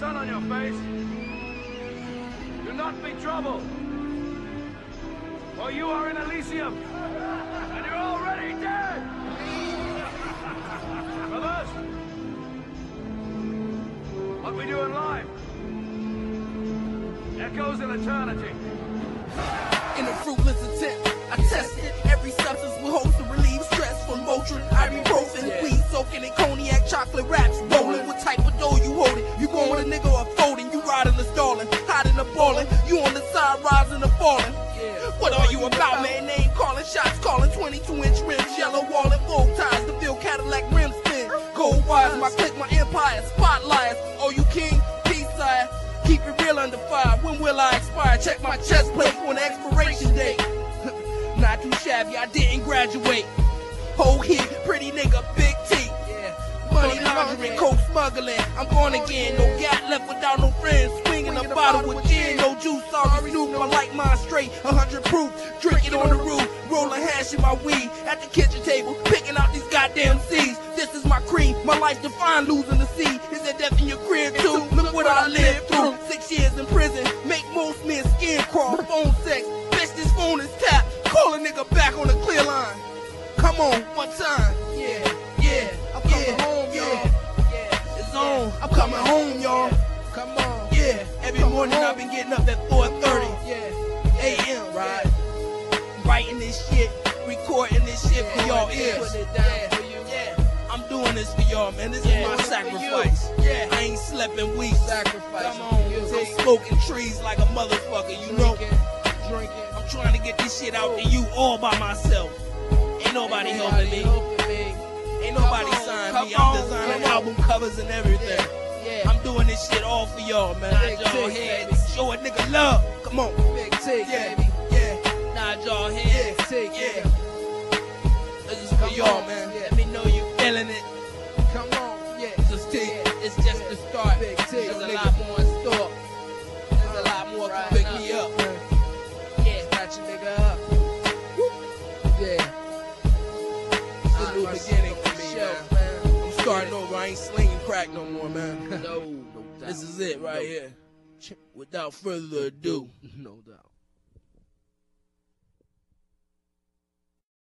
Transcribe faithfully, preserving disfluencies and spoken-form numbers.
sun on your face. Do not be trouble. For you are in Elysium. And you're already dead. Brothers, what we do in life echoes in eternity. In a fruitless attempt, I tested every substance with hopes to relieve stress from Motrin, ibuprofen, yeah. Weed soaking in cognac, chocolate wraps, rolling. What type of dough you holding? You going a nigga or folding? You riding the stalling, hiding the balling. You on the side, rising or falling. Yeah. What are you about, man? Name calling, shots calling, twenty-two inch rims, yellow walling, full ties to feel Cadillac rim spin. Gold wires, my click, my empire, spotlights. Oh, you king? Peace side. Keep it real under fire. When will I expire? Check my chest plate for an expiration date. Not too shabby, I didn't graduate. Whole heat, pretty nigga, big T. Yeah. Money laundering, coke smuggling. I'm gone again, no gat left without no friends. Swinging a bottle with gin, no juice. Sorry, Snoop, I like mine straight, a hundred proof. Drink it on the roof, rolling hash in my weed. At the kitchen table, picking out these goddamn seeds. This is my cream, my life defined losing the sea. Is there death in your crib too? Look what I lived through. Six years in prison, make most men skin crawl. Phone sex, bitch, this phone is tapped. Call a nigga back on the clear line. Come on, one time. Yeah, yeah, I'm coming yeah, home, y'all. Yeah, yeah, it's on. I'm coming home, y'all. Come on. Yeah, every morning I've been getting up at four thirty a m Right. Writing this shit, recording this shit for y'all ears. Put it down for you. Yeah, I'm doing this for y'all, man. This is my sacrifice. Yeah, I ain't slept in weeks. Sacrifice. Come on, I'm smoking trees like a motherfucker, you know. Drinking. I'm trying to get this shit out to you all by myself. Ain't nobody helping me. Ain't nobody signed me. I'm designing album covers and everything. Yeah. I'm doing this shit all for y'all, man. Nod y'all head. Show a nigga love. Come on. Big T, yeah. Baby. Yeah. Nod y'all head. Big T, yeah. This is for y'all, man. Yeah. Let me know you feeling it. Come on. Yeah. Just T. It's just the start. Big T. There's a lot more in store. There's a lot more to pick me up. Yeah. Snatch a nigga up. Yeah. It's a new beginning for me, man. I'm starting over. I ain't slinging crack no more, man. No, no doubt. This is it right here. Without further ado. No doubt.